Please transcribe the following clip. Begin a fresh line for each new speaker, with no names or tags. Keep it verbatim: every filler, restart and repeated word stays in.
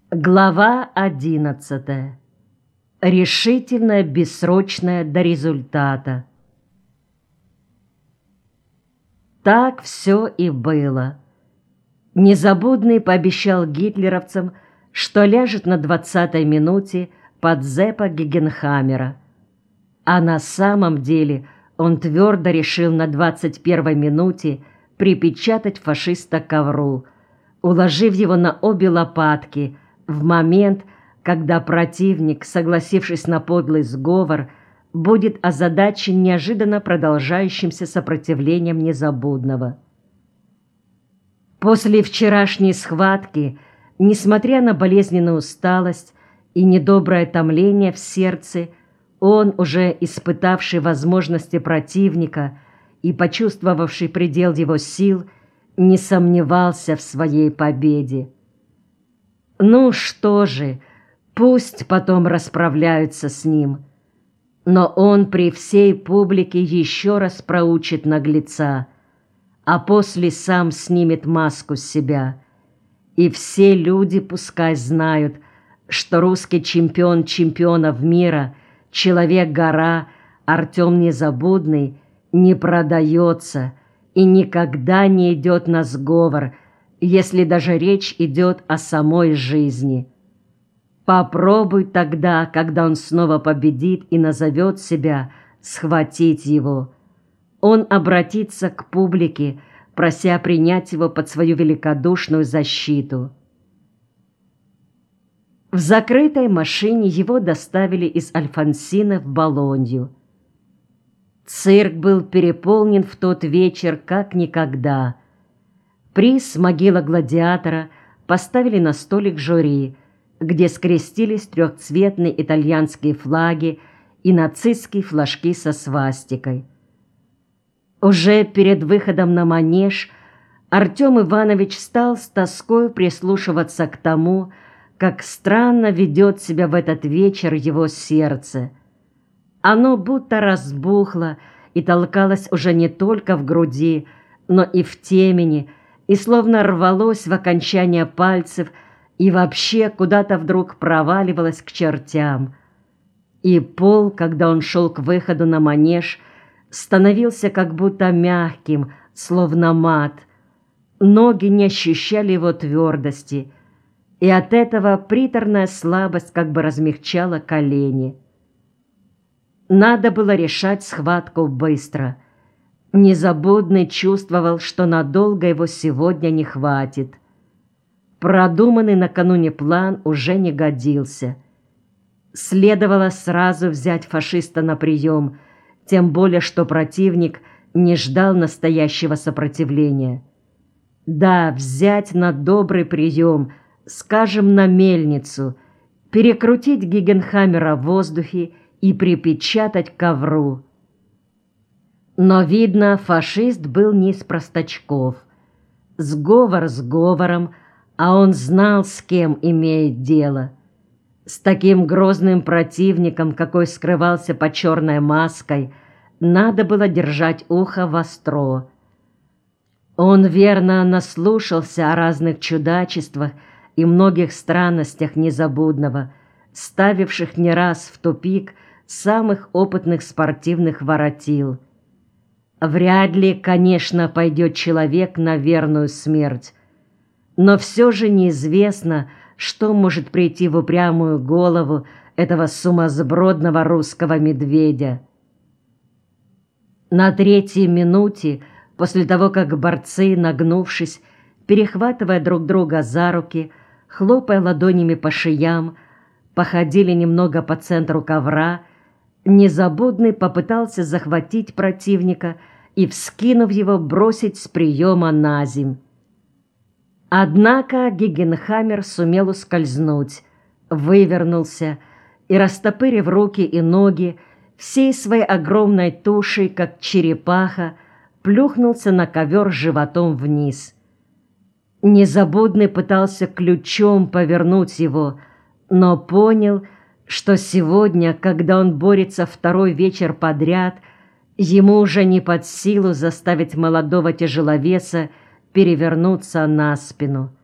Глава одиннадцатая. Решительная, бессрочная до результата. Так все и было. Незабудный пообещал гитлеровцам, что ляжет на двадцатой минуте под зэпа Гегенхаммера. А на самом деле он твердо решил на двадцать первой минуте припечатать фашиста к ковру, уложив его на обе лопатки в момент, когда противник, согласившись на подлый сговор, будет озадачен неожиданно продолжающимся сопротивлением Незабудного. После вчерашней схватки, несмотря на болезненную усталость и недоброе томление в сердце, он, уже испытавший возможности противника и почувствовавший предел его сил, не сомневался в своей победе. Ну что же, пусть потом расправляются с ним, но он при всей публике еще раз проучит наглеца, а после сам снимет маску с себя, и все люди пускай знают, что русский чемпион чемпионов мира, человек-гора Артем Незабудный не продается и никогда не идет на сговор, если даже речь идет о самой жизни. Попробуй тогда, когда он снова победит и назовет себя, схватить его. Он обратится к публике, прося принять его под свою великодушную защиту. В закрытой машине его доставили из Альфонсино в Болонью. Цирк был переполнен в тот вечер как никогда. Приз «Могила гладиатора» поставили на столик жюри, где скрестились трехцветные итальянские флаги и нацистские флажки со свастикой. Уже перед выходом на манеж Артем Иванович стал с тоской прислушиваться к тому, как странно ведет себя в этот вечер его сердце. Оно будто разбухло и толкалось уже не только в груди, но и в темени, и словно рвалось в окончание пальцев и вообще куда-то вдруг проваливалось к чертям. И пол, когда он шел к выходу на манеж, становился как будто мягким, словно мат. Ноги не ощущали его твердости, и от этого приторная слабость как бы размягчала колени. Надо было решать схватку быстро. Незабудный чувствовал, что надолго его сегодня не хватит. Продуманный накануне план уже не годился. Следовало сразу взять фашиста на прием, тем более что противник не ждал настоящего сопротивления. Да, взять на добрый прием, скажем, на мельницу, перекрутить Гегенхаммера в воздухе и припечатать к ковру. Но, видно, фашист был не из простачков. Сговор сговором, а он знал, с кем имеет дело. С таким грозным противником, какой скрывался под черной маской, надо было держать ухо востро. Он верно наслушался о разных чудачествах и многих странностях Незабудного, ставивших не раз в тупик самых опытных спортивных воротил. Вряд ли, конечно, пойдет человек на верную смерть, но все же неизвестно, что может прийти в упрямую голову этого сумасбродного русского медведя. На третьей минуте, после того, как борцы, нагнувшись, перехватывая друг друга за руки, хлопая ладонями по шеям, походили немного по центру ковра, Незабудный попытался захватить противника и, вскинув его, бросить с приема на земь. Однако Гегенхаммер сумел ускользнуть, вывернулся и, растопырив руки и ноги, всей своей огромной тушей, как черепаха, плюхнулся на ковер животом вниз. Незабудный пытался ключом повернуть его, но понял, что сегодня, когда он борется второй вечер подряд, ему уже не под силу заставить молодого тяжеловеса перевернуться на спину.